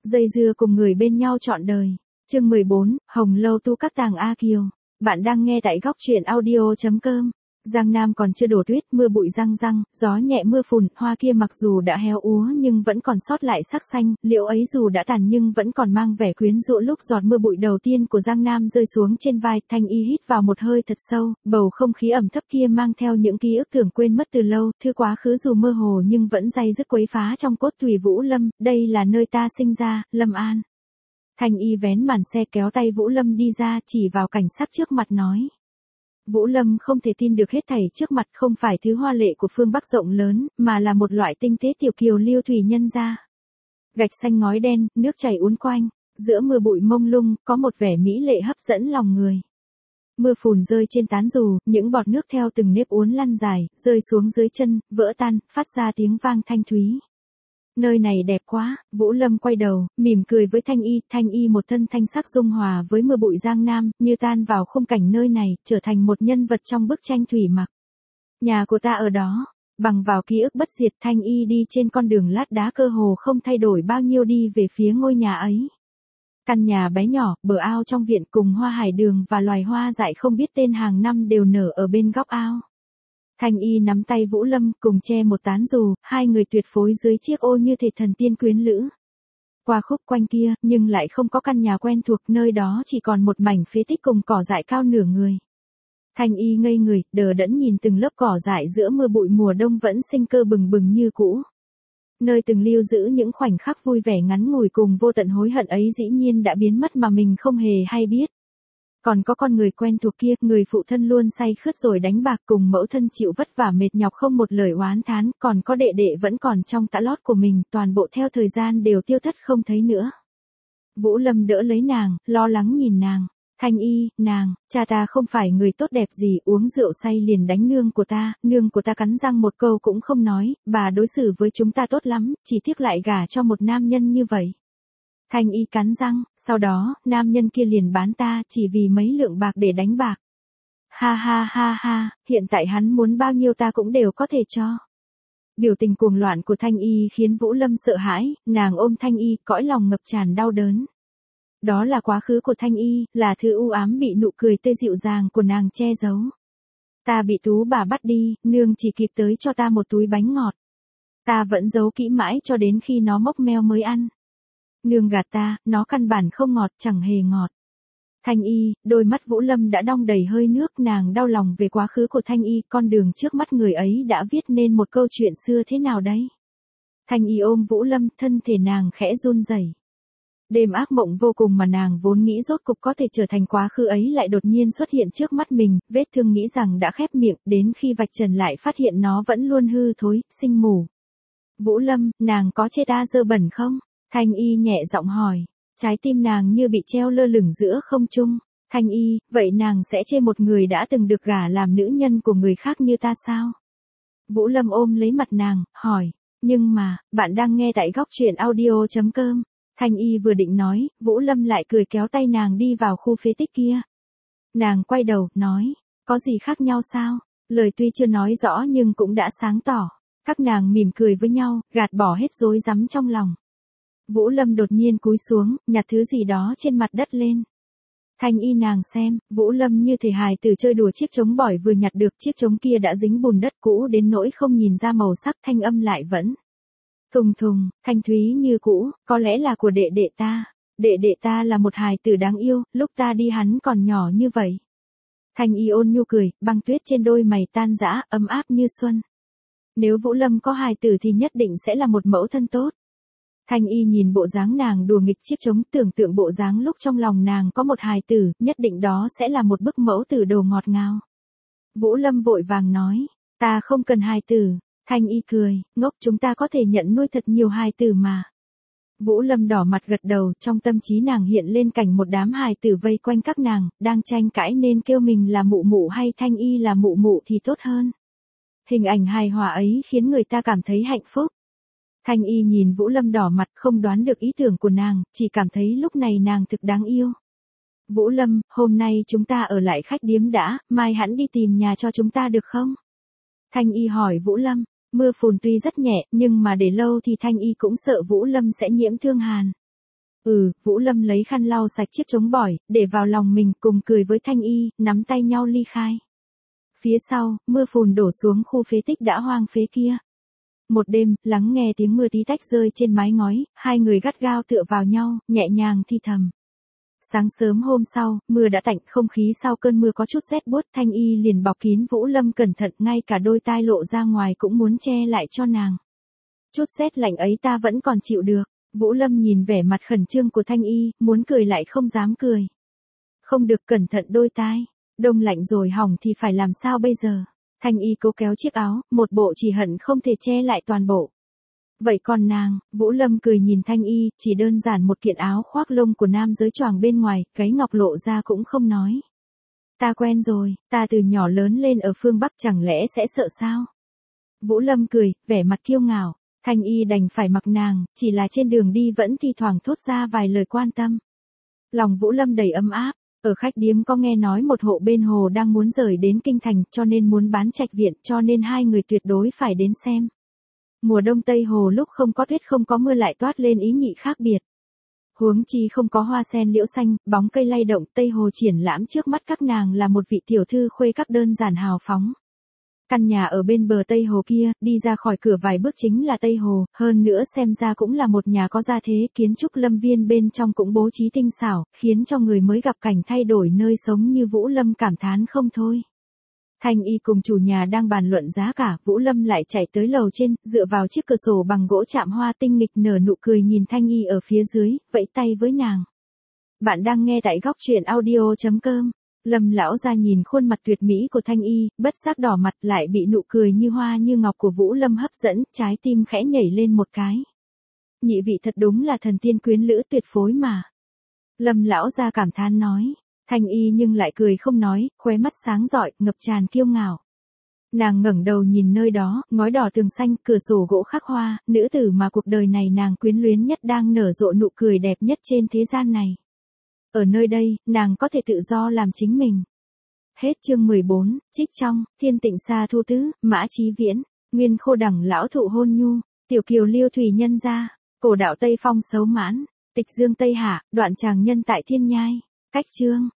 Dây dưa cùng người bên nhau trọn đời. Chương 14, Hồng Lâu Tu Các Tàng A Kiều. Bạn đang nghe tại góc truyện audio.com. Giang Nam còn chưa đổ tuyết, mưa bụi răng răng, gió nhẹ mưa phùn, hoa kia mặc dù đã héo úa nhưng vẫn còn sót lại sắc xanh, liễu ấy dù đã tàn nhưng vẫn còn mang vẻ quyến rũ. Lúc giọt mưa bụi đầu tiên của Giang Nam rơi xuống trên vai, Thanh Y hít vào một hơi thật sâu, bầu không khí ẩm thấp kia mang theo những ký ức tưởng quên mất từ lâu, thứ quá khứ dù mơ hồ nhưng vẫn day dứt quấy phá trong cốt tủy. Vũ Lâm, đây là nơi ta sinh ra, Lâm An. Thanh Y vén màn xe kéo tay Vũ Lâm đi ra, chỉ vào cảnh sắc trước mặt nói. Vũ Lâm không thể tin được hết thảy trước mặt không phải thứ hoa lệ của phương Bắc rộng lớn, mà là một loại tinh tế tiểu kiều liêu thủy nhân gia. Gạch xanh ngói đen, nước chảy uốn quanh, giữa mưa bụi mông lung, có một vẻ mỹ lệ hấp dẫn lòng người. Mưa phùn rơi trên tán dù, những bọt nước theo từng nếp uốn lăn dài, rơi xuống dưới chân, vỡ tan, phát ra tiếng vang thanh thúy. Nơi này đẹp quá, Vũ Lâm quay đầu, mỉm cười với Thanh Y một thân thanh sắc dung hòa với mưa bụi Giang Nam, như tan vào khung cảnh nơi này, trở thành một nhân vật trong bức tranh thủy mặc. Nhà của ta ở đó, bằng vào ký ức bất diệt, Thanh Y đi trên con đường lát đá cơ hồ không thay đổi bao nhiêu đi về phía ngôi nhà ấy. Căn nhà bé nhỏ, bờ ao trong viện cùng hoa hải đường và loài hoa dại không biết tên hàng năm đều nở ở bên góc ao. Thanh Y nắm tay Vũ Lâm cùng che một tán dù, hai người tuyệt phối dưới chiếc ô như thể thần tiên quyến lữ. Qua khúc quanh kia, nhưng lại không có căn nhà quen thuộc, nơi đó chỉ còn một mảnh phế tích cùng cỏ dại cao nửa người. Thanh Y ngây người, đờ đẫn nhìn từng lớp cỏ dại giữa mưa bụi mùa đông vẫn sinh cơ bừng bừng như cũ. Nơi từng lưu giữ những khoảnh khắc vui vẻ ngắn ngủi cùng vô tận hối hận ấy dĩ nhiên đã biến mất mà mình không hề hay biết. Còn có con người quen thuộc kia, người phụ thân luôn say khướt rồi đánh bạc cùng mẫu thân chịu vất vả mệt nhọc không một lời oán thán, còn có đệ đệ vẫn còn trong tã lót của mình, toàn bộ theo thời gian đều tiêu thất không thấy nữa. Vũ Lâm đỡ lấy nàng, lo lắng nhìn nàng. Thanh Y, cha ta không phải người tốt đẹp gì, uống rượu say liền đánh nương của ta cắn răng một câu cũng không nói, bà đối xử với chúng ta tốt lắm, chỉ tiếc lại gả cho một nam nhân như vậy. Thanh Y cắn răng, sau đó, nam nhân kia liền bán ta, chỉ vì mấy lượng bạc để đánh bạc. Ha, hiện tại hắn muốn bao nhiêu ta cũng đều có thể cho. Biểu tình cuồng loạn của Thanh Y khiến Vũ Lâm sợ hãi, nàng ôm Thanh Y, cõi lòng ngập tràn đau đớn. Đó là quá khứ của Thanh Y, là thứ u ám bị nụ cười tê dịu dàng của nàng che giấu. Ta bị Tú bà bắt đi, nương chỉ kịp tới cho ta một túi bánh ngọt. Ta vẫn giấu kỹ mãi cho đến khi nó mốc meo mới ăn. Nương gạt ta, nó căn bản không ngọt, chẳng hề ngọt. Thanh Y, đôi mắt Vũ Lâm đã đong đầy hơi nước, nàng đau lòng về quá khứ của Thanh Y, con đường trước mắt người ấy đã viết nên một câu chuyện xưa thế nào đấy. Thanh Y ôm Vũ Lâm, thân thể nàng khẽ run rẩy. Đêm ác mộng vô cùng mà nàng vốn nghĩ rốt cục có thể trở thành quá khứ ấy lại đột nhiên xuất hiện trước mắt mình, vết thương nghĩ rằng đã khép miệng, đến khi vạch trần lại phát hiện nó vẫn luôn hư thối, sinh mù. Vũ Lâm, nàng có chê ta dơ bẩn không? Thanh Y nhẹ giọng hỏi, trái tim nàng như bị treo lơ lửng giữa không trung. Thanh Y, vậy nàng sẽ chê một người đã từng được gả làm nữ nhân của người khác như ta sao? Vũ Lâm ôm lấy mặt nàng, hỏi, nhưng mà, bạn đang nghe tại góc truyện audio.com. Thanh Y vừa định nói, Vũ Lâm lại cười kéo tay nàng đi vào khu phế tích kia. Nàng quay đầu, nói, có gì khác nhau sao? Lời tuy chưa nói rõ nhưng cũng đã sáng tỏ. Các nàng mỉm cười với nhau, gạt bỏ hết rối rắm trong lòng. Vũ Lâm đột nhiên cúi xuống, nhặt thứ gì đó trên mặt đất lên. Thanh Y nàng xem, Vũ Lâm như thể hài tử chơi đùa chiếc trống bỏi vừa nhặt được, chiếc trống kia đã dính bùn đất cũ đến nỗi không nhìn ra màu sắc, thanh âm lại vẫn thùng thùng, thanh thúy như cũ, có lẽ là của đệ đệ ta. Đệ đệ ta là một hài tử đáng yêu, lúc ta đi hắn còn nhỏ như vậy. Thanh Y ôn nhu cười, băng tuyết trên đôi mày tan rã, ấm áp như xuân. Nếu Vũ Lâm có hài tử thì nhất định sẽ là một mẫu thân tốt. Thanh Y nhìn bộ dáng nàng đùa nghịch chiếc trống, tưởng tượng bộ dáng lúc trong lòng nàng có một hài tử, nhất định đó sẽ là một bức mẫu tử đồ ngọt ngào. Vũ Lâm vội vàng nói, ta không cần hài tử. Thanh Y cười, ngốc, chúng ta có thể nhận nuôi thật nhiều hài tử mà. Vũ Lâm đỏ mặt gật đầu, trong tâm trí nàng hiện lên cảnh một đám hài tử vây quanh các nàng, đang tranh cãi nên kêu mình là mụ mụ hay Thanh Y là mụ mụ thì tốt hơn. Hình ảnh hài hòa ấy khiến người ta cảm thấy hạnh phúc. Thanh Y nhìn Vũ Lâm đỏ mặt, không đoán được ý tưởng của nàng, chỉ cảm thấy lúc này nàng thực đáng yêu. Vũ Lâm, hôm nay chúng ta ở lại khách điếm đã, mai hẵng đi tìm nhà cho chúng ta được không? Thanh Y hỏi Vũ Lâm, mưa phùn tuy rất nhẹ, nhưng mà để lâu thì Thanh Y cũng sợ Vũ Lâm sẽ nhiễm thương hàn. Vũ Lâm lấy khăn lau sạch chiếc chống bỏi, để vào lòng mình, cùng cười với Thanh Y, nắm tay nhau ly khai. Phía sau, mưa phùn đổ xuống khu phế tích đã hoang phế kia. Một đêm, lắng nghe tiếng mưa tí tách rơi trên mái ngói, hai người gắt gao tựa vào nhau, nhẹ nhàng thi thầm. Sáng sớm hôm sau, mưa đã tạnh, không khí sau cơn mưa có chút rét buốt, Thanh Y liền bọc kín Vũ Lâm cẩn thận, ngay cả đôi tai lộ ra ngoài cũng muốn che lại cho nàng. Chút rét lạnh ấy ta vẫn còn chịu được. Vũ Lâm nhìn vẻ mặt khẩn trương của Thanh Y, muốn cười lại không dám cười. Không được, cẩn thận đôi tai. Đông lạnh rồi hỏng thì phải làm sao bây giờ? Thanh Y cố kéo chiếc áo, một bộ chỉ hận không thể che lại toàn bộ. Vậy còn nàng? Vũ Lâm cười nhìn Thanh Y, chỉ đơn giản một kiện áo khoác lông của nam giới choàng bên ngoài, gáy ngọc lộ ra cũng không nói. Ta quen rồi, ta từ nhỏ lớn lên ở phương Bắc, chẳng lẽ sẽ sợ sao? Vũ Lâm cười, vẻ mặt kiêu ngạo. Thanh Y đành phải mặc nàng, chỉ là trên đường đi vẫn thi thoảng thốt ra vài lời quan tâm. Lòng Vũ Lâm đầy ấm áp. Ở khách điếm có nghe nói một hộ bên hồ đang muốn rời đến kinh thành, cho nên muốn bán trạch viện, cho nên hai người tuyệt đối phải đến xem. Mùa đông Tây Hồ lúc không có tuyết không có mưa lại toát lên ý nhị khác biệt. Huống chi không có hoa sen liễu xanh, bóng cây lay động, Tây Hồ triển lãm trước mắt các nàng là một vị tiểu thư khuê các đơn giản hào phóng. Căn nhà ở bên bờ Tây Hồ kia, đi ra khỏi cửa vài bước chính là Tây Hồ, hơn nữa xem ra cũng là một nhà có gia thế, kiến trúc lâm viên bên trong cũng bố trí tinh xảo, khiến cho người mới gặp cảnh thay đổi nơi sống như Vũ Lâm cảm thán không thôi. Thanh Y cùng chủ nhà đang bàn luận giá cả, Vũ Lâm lại chạy tới lầu trên, dựa vào chiếc cửa sổ bằng gỗ chạm hoa, tinh nghịch nở nụ cười nhìn Thanh Y ở phía dưới, vẫy tay với nàng. Bạn đang nghe tại góc truyện audio.com. Lâm lão ra nhìn khuôn mặt tuyệt mỹ của Thanh Y, bất giác đỏ mặt, lại bị nụ cười như hoa như ngọc của Vũ Lâm hấp dẫn, trái tim khẽ nhảy lên một cái. Nhị vị thật đúng là thần tiên quyến lữ tuyệt phối mà. Lâm lão ra cảm thán nói. Thanh Y nhưng lại cười không nói, khóe mắt sáng rọi, ngập tràn kiêu ngạo. Nàng ngẩng đầu nhìn nơi đó, ngói đỏ tường xanh, cửa sổ gỗ khắc hoa, nữ tử mà cuộc đời này nàng quyến luyến nhất đang nở rộ nụ cười đẹp nhất trên thế gian này. Ở nơi đây, nàng có thể tự do làm chính mình. Hết chương 14, trích trong, Thiên Tịnh Sa Thu Tứ, Mã Chí Viễn, Nguyên Khô Đẳng Lão Thụ Hôn Nhu, Tiểu Kiều Liêu Thủy Nhân Gia, Cổ Đạo Tây Phong Xấu Mãn, Tịch Dương Tây Hạ, Đoạn Tràng Nhân tại Thiên Nhai. Cách chương